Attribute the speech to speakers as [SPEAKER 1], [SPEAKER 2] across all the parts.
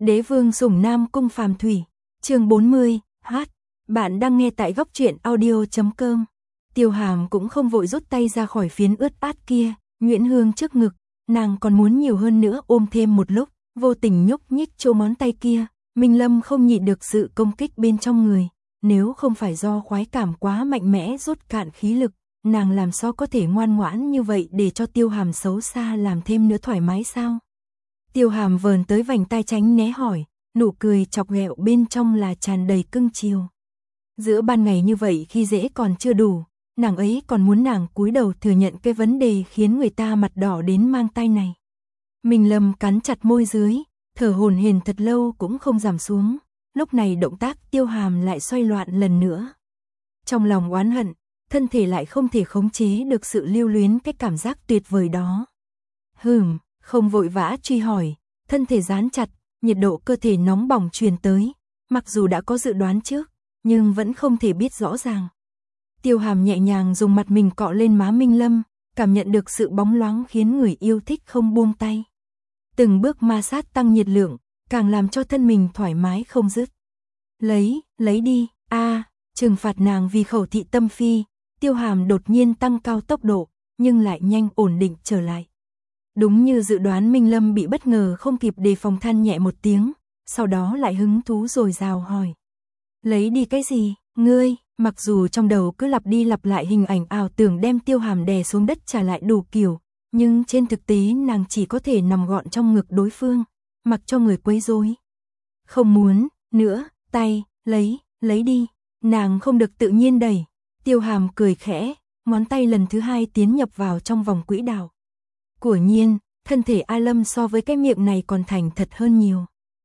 [SPEAKER 1] Đế vương sủng Nam Cung Phàm Thủy, chương 40, hát. Bạn đang nghe tại góc truyện audio.com. Tiêu Hàm cũng không vội rút tay ra khỏi phiến ướt át kia, nhuyễn hương trước ngực, nàng còn muốn nhiều hơn nữa ôm thêm một lúc, vô tình nhúc nhích chỗ ngón tay kia, Minh Lâm không nhịn được sự công kích bên trong người, nếu không phải do khoái cảm quá mạnh mẽ rút cạn khí lực, nàng làm sao có thể ngoan ngoãn như vậy để cho Tiêu Hàm xấu xa làm thêm nữa thoải mái sao? Tiêu Hàm vờn tới vành tai tránh né hỏi, nụ cười chọc ghẹo bên trong là tràn đầy cưng chiều. Giữa ban ngày như vậy khi dễ còn chưa đủ, nàng ấy còn muốn nàng cúi đầu thừa nhận cái vấn đề khiến người ta mặt đỏ đến mang tai này. Minh Lâm cắn chặt môi dưới, thở hổn hển thật lâu cũng không giảm xuống, lúc này động tác Tiêu Hàm lại xoay loạn lần nữa. Trong lòng oán hận, thân thể lại không thể khống chế được sự lưu luyến cái cảm giác tuyệt vời đó. Không vội vã truy hỏi, thân thể dán chặt, nhiệt độ cơ thể nóng bỏng truyền tới, mặc dù đã có dự đoán trước, nhưng vẫn không thể biết rõ ràng. Tiêu Hàm nhẹ nhàng dùng mặt mình cọ lên má Minh Lâm, cảm nhận được sự bóng loáng khiến người yêu thích không buông tay. Từng bước ma sát tăng nhiệt lượng, càng làm cho thân mình thoải mái không dứt. Lấy đi, trừng phạt nàng vì khẩu thị tâm phi, Tiêu Hàm đột nhiên tăng cao tốc độ, nhưng lại nhanh ổn định trở lại. Đúng như dự đoán, Minh Lâm bị bất ngờ không kịp đề phòng than nhẹ một tiếng, sau đó lại hứng thú dồi dào hỏi. Lấy đi cái gì, ngươi? Mặc dù trong đầu cứ lặp đi lặp lại hình ảnh ảo tưởng đem Tiêu Hàm đè xuống đất trả lại đủ kiểu, nhưng trên thực tế nàng chỉ có thể nằm gọn trong ngực đối phương, mặc cho người quấy rối. Không muốn nữa, tay, lấy đi, nàng không được tự nhiên đẩy. Tiêu Hàm cười khẽ, ngón tay lần thứ hai tiến nhập vào trong vòng quỹ đạo. Quả nhiên, thân thể A Lâm so với cái miệng này còn thành thật hơn nhiều.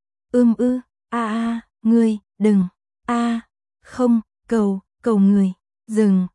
[SPEAKER 1] Ngươi, đừng, không, cầu người, dừng,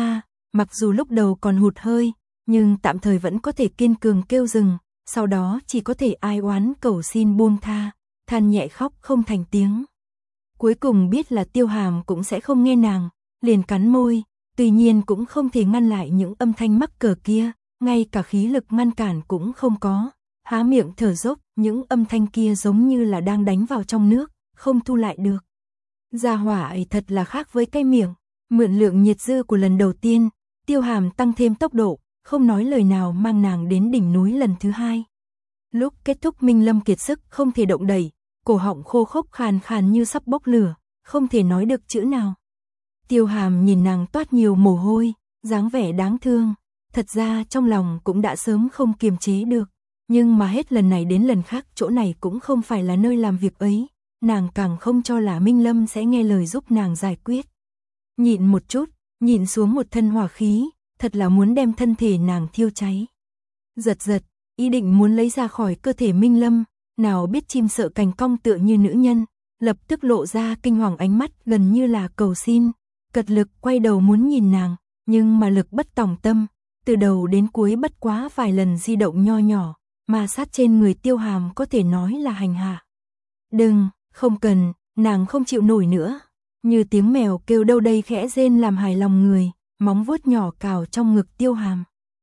[SPEAKER 1] mặc dù lúc đầu còn hụt hơi, nhưng tạm thời vẫn có thể kiên cường kêu dừng, sau đó chỉ có thể ai oán cầu xin buông tha, than nhẹ khóc không thành tiếng. Cuối cùng biết là Tiêu Hàm cũng sẽ không nghe nàng, liền cắn môi, tuy nhiên cũng không thể ngăn lại những âm thanh mắc cỡ kia, ngay cả khí lực ngăn cản cũng không có, há miệng thở dốc, những âm thanh kia giống như là đang đánh vào trong nước, không thu lại được. Gia hỏa ấy thật là khác với cái miệng, mượn lượng nhiệt dư của lần đầu tiên, Tiêu Hàm tăng thêm tốc độ, không nói lời nào mang nàng đến đỉnh núi lần thứ hai. Lúc kết thúc Minh Lâm kiệt sức không thể động đậy, cổ họng khô khốc khàn khàn như sắp bốc lửa, không thể nói được chữ nào. Tiêu Hàm nhìn nàng toát nhiều mồ hôi, dáng vẻ đáng thương, thật ra trong lòng cũng đã sớm không kiềm chế được, nhưng mà hết lần này đến lần khác chỗ này cũng không phải là nơi làm việc ấy, nàng càng không cho là Minh Lâm sẽ nghe lời giúp nàng giải quyết. Nhịn một chút, nhìn xuống một thân hỏa khí, thật là muốn đem thân thể nàng thiêu cháy. Giật, ý định muốn lấy ra khỏi cơ thể Minh Lâm, nào biết chim sợ cành cong tựa như nữ nhân, lập tức lộ ra kinh hoàng ánh mắt gần như là cầu xin, cật lực quay đầu muốn nhìn nàng, nhưng mà lực bất tòng tâm, từ đầu đến cuối bất quá vài lần di động nho nhỏ, mà sát trên người Tiêu Hàm có thể nói là hành hạ. Đừng, không cần, nàng không chịu nổi nữa, như tiếng mèo kêu đâu đây khẽ rên làm hài lòng người, móng vuốt nhỏ cào trong ngực Tiêu Hàm.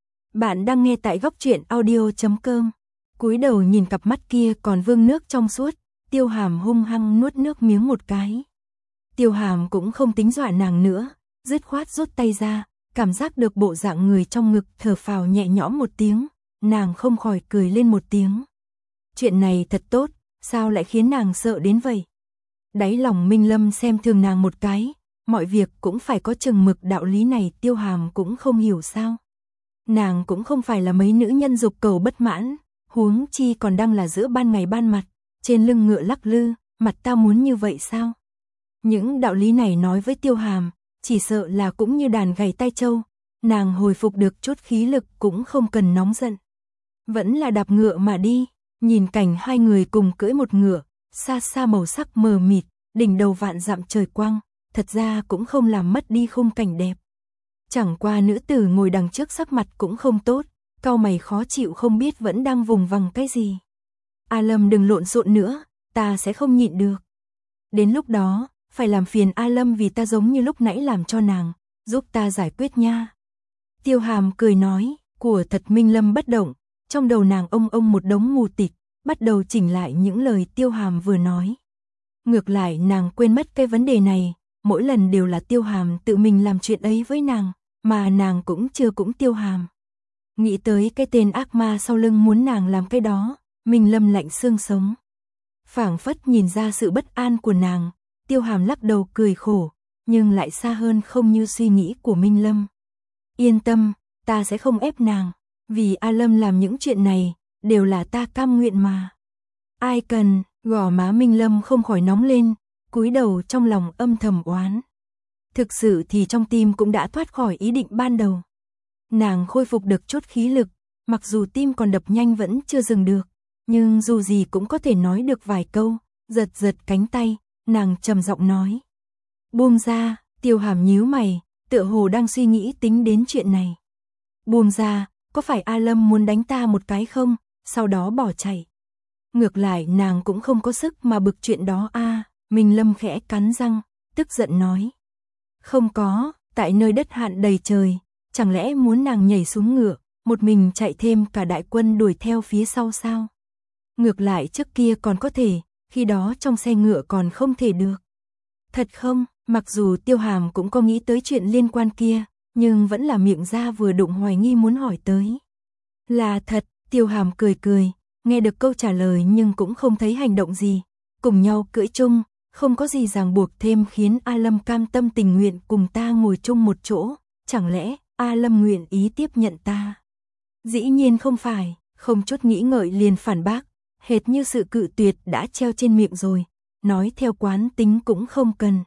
[SPEAKER 1] Bạn đang nghe tại góc truyện audio.com. Cúi đầu nhìn cặp mắt kia còn vương nước trong suốt, Tiêu Hàm hung hăng nuốt nước miếng một cái. Tiêu Hàm cũng không tính dọa nàng nữa, dứt khoát rút tay ra, cảm giác được bộ dạng người trong ngực, thở phào nhẹ nhõm một tiếng, nàng không khỏi cười lên một tiếng. Chuyện này thật tốt, sao lại khiến nàng sợ đến vậy? Đáy lòng Minh Lâm xem thường nàng một cái, mọi việc cũng phải có chừng mực, đạo lý này Tiêu Hàm cũng không hiểu sao. Nàng cũng không phải là mấy nữ nhân dục cầu bất mãn, huống chi còn đang là giữa ban ngày ban mặt, trên lưng ngựa lắc lư, mặt tao muốn như vậy sao? Những đạo lý này nói với Tiêu Hàm, chỉ sợ là cũng như đàn gầy tai trâu, nàng hồi phục được chút khí lực cũng không cần nóng giận. Vẫn là đạp ngựa mà đi, nhìn cảnh hai người cùng cưỡi một ngựa, xa xa màu sắc mờ mịt, đỉnh đầu vạn dặm trời quang, thật ra cũng không làm mất đi khung cảnh đẹp. Chẳng qua nữ tử ngồi đằng trước sắc mặt cũng không tốt, cau mày khó chịu không biết vẫn đang vùng vằng cái gì. A Lâm đừng lộn xộn nữa, ta sẽ không nhịn được. Đến lúc đó, phải làm phiền A Lâm vì ta giống như lúc nãy làm cho nàng, giúp ta giải quyết nha. Tiêu Hàm cười nói, của thật. Minh Lâm bất động, trong đầu nàng ông một đống mù tịt, bắt đầu chỉnh lại những lời Tiêu Hàm vừa nói. Ngược lại nàng quên mất cái vấn đề này, mỗi lần đều là Tiêu Hàm tự mình làm chuyện ấy với nàng, mà nàng cũng chưa cũng Tiêu Hàm. Nghĩ tới cái tên ác ma sau lưng muốn nàng làm cái đó, Minh Lâm lạnh xương sống. Phảng phất nhìn ra sự bất an của nàng, Tiêu Hàm lắc đầu cười khổ, nhưng lại xa hơn không như suy nghĩ của Minh Lâm. Yên tâm, ta sẽ không ép nàng, vì A Lâm làm những chuyện này, đều là ta cam nguyện mà. Ai cần, gò má Minh Lâm không khỏi nóng lên, cúi đầu trong lòng âm thầm oán. Thực sự thì trong tim cũng đã thoát khỏi ý định ban đầu. Nàng khôi phục được chút khí lực, mặc dù tim còn đập nhanh vẫn chưa dừng được, nhưng dù gì cũng có thể nói được vài câu, giật giật cánh tay, nàng trầm giọng nói. Buông ra, Tiêu Hàm nhíu mày, tựa hồ đang suy nghĩ tính đến chuyện này. Buông ra, có phải A Lâm muốn đánh ta một cái không, sau đó bỏ chạy. Ngược lại nàng cũng không có sức mà bực chuyện đó a. Minh Lâm khẽ cắn răng, tức giận nói. Không có, tại nơi đất hạn đầy trời, chẳng lẽ muốn nàng nhảy xuống ngựa, một mình chạy thêm cả đại quân đuổi theo phía sau sao? Ngược lại trước kia còn có thể, khi đó trong xe ngựa còn không thể được. Thật không, mặc dù Tiêu Hàm cũng có nghĩ tới chuyện liên quan kia, nhưng vẫn là miệng ra vừa đụng hoài nghi muốn hỏi tới. Là thật, Tiêu Hàm cười cười, nghe được câu trả lời nhưng cũng không thấy hành động gì. Cùng nhau cưỡi chung, không có gì ràng buộc thêm khiến A Lâm cam tâm tình nguyện cùng ta ngồi chung một chỗ, chẳng lẽ A Lâm nguyện ý tiếp nhận ta? Dĩ nhiên không phải, không chút nghĩ ngợi liền phản bác, hệt như sự cự tuyệt đã treo trên miệng rồi, nói theo quán tính cũng không cần.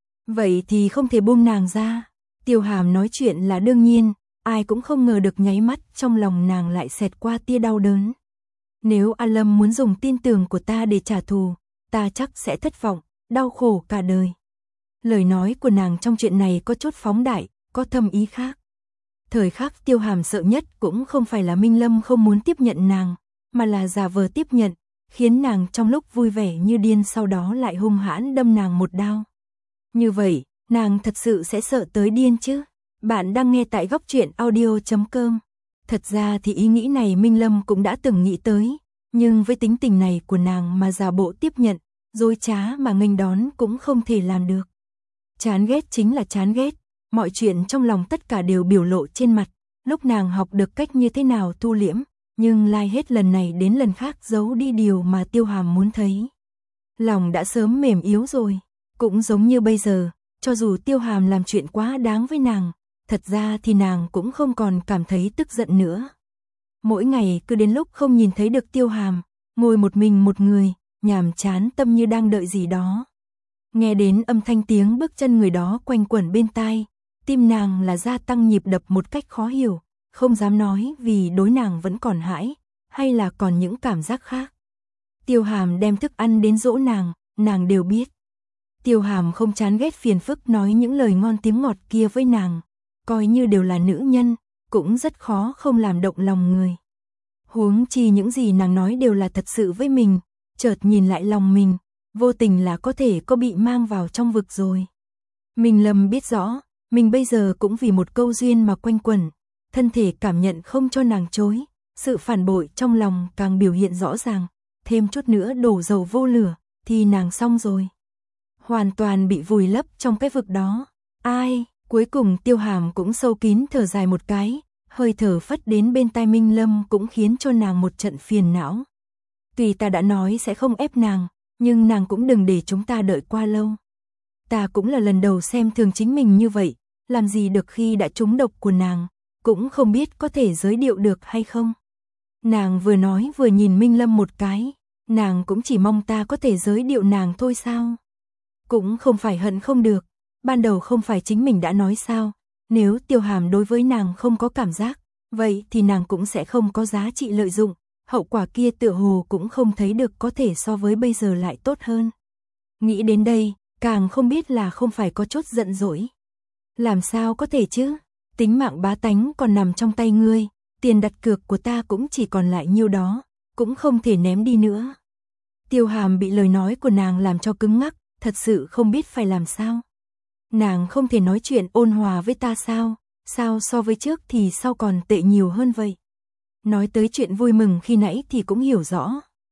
[SPEAKER 1] Vậy thì không thể buông nàng ra. Tiêu Hàm nói chuyện là đương nhiên, ai cũng không ngờ được nháy mắt trong lòng nàng lại xẹt qua tia đau đớn. Nếu A Lâm muốn dùng tin tưởng của ta để trả thù, ta chắc sẽ thất vọng, đau khổ cả đời. Lời nói của nàng trong chuyện này có chút phóng đại, có thâm ý khác. Thời khắc Tiêu Hàm sợ nhất cũng không phải là Minh Lâm không muốn tiếp nhận nàng, mà là giả vờ tiếp nhận, khiến nàng trong lúc vui vẻ như điên sau đó lại hung hãn đâm nàng một đao. Như vậy, nàng thật sự sẽ sợ tới điên chứ? Bạn đang nghe tại Góc Truyện Audio.com. Thật ra thì ý nghĩ này Minh Lâm cũng đã từng nghĩ tới, nhưng với tính tình này của nàng mà giả bộ tiếp nhận, dối trá mà nghênh đón cũng không thể làm được. Chán ghét chính là chán ghét, mọi chuyện trong lòng tất cả đều biểu lộ trên mặt, lúc nàng học được cách như thế nào thu liễm, nhưng lai hết lần này đến lần khác giấu đi điều mà Tiêu Hàm muốn thấy. Lòng đã sớm mềm yếu rồi, cũng giống như bây giờ, cho dù Tiêu Hàm làm chuyện quá đáng với nàng, thật ra thì nàng cũng không còn cảm thấy tức giận nữa. Mỗi ngày cứ đến lúc không nhìn thấy được Tiêu Hàm, ngồi một mình một người, nhàm chán tâm như đang đợi gì đó. Nghe đến âm thanh tiếng bước chân người đó quanh quẩn bên tai, tim nàng là gia tăng nhịp đập một cách khó hiểu, không dám nói vì đối nàng vẫn còn hãi, hay là còn những cảm giác khác. Tiêu Hàm đem thức ăn đến dỗ nàng đều biết. Tiêu Hàm không chán ghét phiền phức nói những lời ngon tiếng ngọt kia với nàng, coi như đều là nữ nhân, cũng rất khó không làm động lòng người. Huống chi những gì nàng nói đều là thật sự với mình, chợt nhìn lại lòng mình, vô tình là có thể có bị mang vào trong vực rồi. Minh Lâm biết rõ, mình bây giờ cũng vì một câu duyên mà quanh quẩn, thân thể cảm nhận không cho nàng chối, sự phản bội trong lòng càng biểu hiện rõ ràng, thêm chút nữa đổ dầu vô lửa, thì nàng xong rồi. Hoàn toàn bị vùi lấp trong cái vực đó. Ai, cuối cùng Tiêu Hàm cũng sâu kín thở dài một cái, hơi thở phất đến bên tai Minh Lâm cũng khiến cho nàng một trận phiền não. Tuy ta đã nói sẽ không ép nàng, nhưng nàng cũng đừng để chúng ta đợi qua lâu. Ta cũng là lần đầu xem thường chính mình như vậy, làm gì được khi đã trúng độc của nàng, cũng không biết có thể giới điệu được hay không. Nàng vừa nói vừa nhìn Minh Lâm một cái, nàng cũng chỉ mong ta có thể giới điệu nàng thôi sao. Cũng không phải hận không được, ban đầu không phải chính mình đã nói sao, nếu Tiêu Hàm đối với nàng không có cảm giác, vậy thì nàng cũng sẽ không có giá trị lợi dụng, hậu quả kia tựa hồ cũng không thấy được có thể so với bây giờ lại tốt hơn. Nghĩ đến đây, càng không biết là không phải có chút giận dỗi. Làm sao có thể chứ, tính mạng bá tánh còn nằm trong tay ngươi, tiền đặt cược của ta cũng chỉ còn lại nhiêu đó, cũng không thể ném đi nữa. Tiêu Hàm bị lời nói của nàng làm cho cứng ngắc, thật sự không biết phải làm sao. Nàng không thể nói chuyện ôn hòa với ta sao, sao so với trước thì sao còn tệ nhiều hơn vậy. Nói tới chuyện vui mừng khi nãy thì cũng hiểu rõ,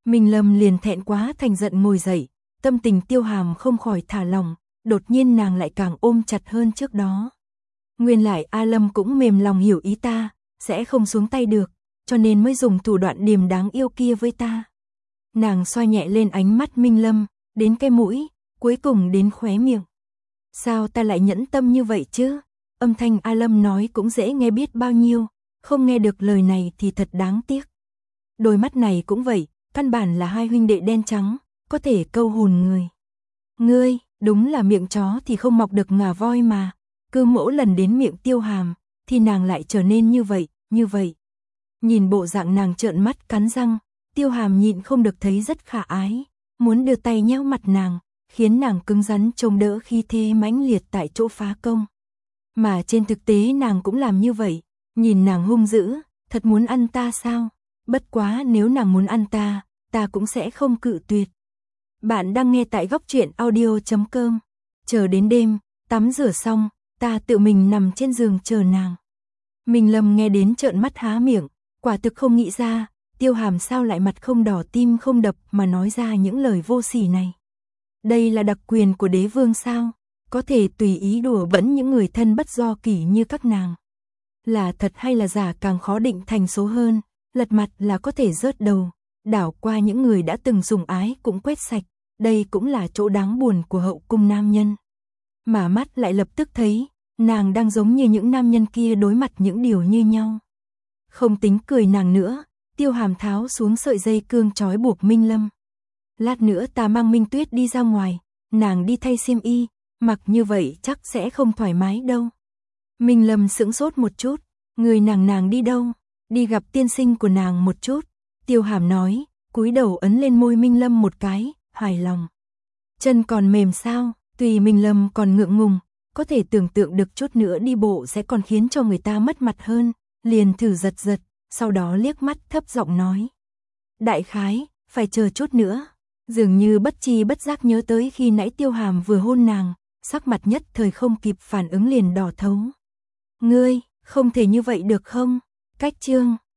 [SPEAKER 1] Minh Lâm liền thẹn quá thành giận ngồi dậy, tâm tình Tiêu Hàm không khỏi thả lỏng, đột nhiên nàng lại càng ôm chặt hơn trước đó. Nguyên lại A Lâm cũng mềm lòng hiểu ý ta, sẽ không xuống tay được, cho nên mới dùng thủ đoạn điềm đáng yêu kia với ta. Nàng xoa nhẹ lên ánh mắt Minh Lâm, đến cái mũi, cuối cùng đến khóe miệng. Sao ta lại nhẫn tâm như vậy chứ? Âm thanh A Lâm nói cũng dễ nghe biết bao nhiêu, không nghe được lời này thì thật đáng tiếc. Đôi mắt này cũng vậy, căn bản là hai huynh đệ đen trắng, có thể câu hồn người. Ngươi, đúng là miệng chó thì không mọc được ngà voi mà. Cứ mỗi lần đến miệng Tiêu Hàm, thì nàng lại trở nên như vậy, như vậy. Nhìn bộ dạng nàng trợn mắt cắn răng, Tiêu Hàm nhịn không được thấy rất khả ái, muốn đưa tay nhéo mặt nàng, khiến nàng cứng rắn chống đỡ khi thế mãnh liệt tại chỗ phá công. Mà trên thực tế nàng cũng làm như vậy, nhìn nàng hung dữ, thật muốn ăn ta sao? Bất quá nếu nàng muốn ăn ta, ta cũng sẽ không cự tuyệt. Bạn đang nghe tại góc truyện audio.com. Chờ đến đêm, tắm rửa xong, ta tự mình nằm trên giường chờ nàng. Minh Lâm nghe đến trợn mắt há miệng, quả thực không nghĩ ra, Tiêu Hàm sao lại mặt không đỏ tim không đập mà nói ra những lời vô sỉ này. Đây là đặc quyền của đế vương sao? Có thể tùy ý đùa bỡn những người thân bất do kỷ như các nàng. Là thật hay là giả càng khó định thành số hơn, lật mặt là có thể rớt đầu, đảo qua những người đã từng sủng ái cũng quét sạch, đây cũng là chỗ đáng buồn của hậu cung nam nhân. Mà mắt lại lập tức thấy, nàng đang giống như những nam nhân kia đối mặt những điều như nhau. Không tính cười nàng nữa, Tiêu Hàm tháo xuống sợi dây cương trói buộc Minh Lâm. Lát nữa ta mang Minh Tuyết đi ra ngoài, nàng đi thay xiêm y, mặc như vậy chắc sẽ không thoải mái đâu. Minh Lâm sững sốt một chút, người nàng đi đâu? Đi gặp tiên sinh của nàng một chút. Tiêu Hàm nói, cúi đầu ấn lên môi Minh Lâm một cái, hài lòng. Chân còn mềm sao? Tùy Minh Lâm còn ngượng ngùng, có thể tưởng tượng được chút nữa đi bộ sẽ còn khiến cho người ta mất mặt hơn, liền thử giật giật, sau đó liếc mắt thấp giọng nói. Đại khái, phải chờ chút nữa. Dường như bất tri bất giác nhớ tới khi nãy Tiêu Hàm vừa hôn nàng, sắc mặt nhất thời không kịp phản ứng liền đỏ thấu. Ngươi, không thể như vậy được không? Cách chương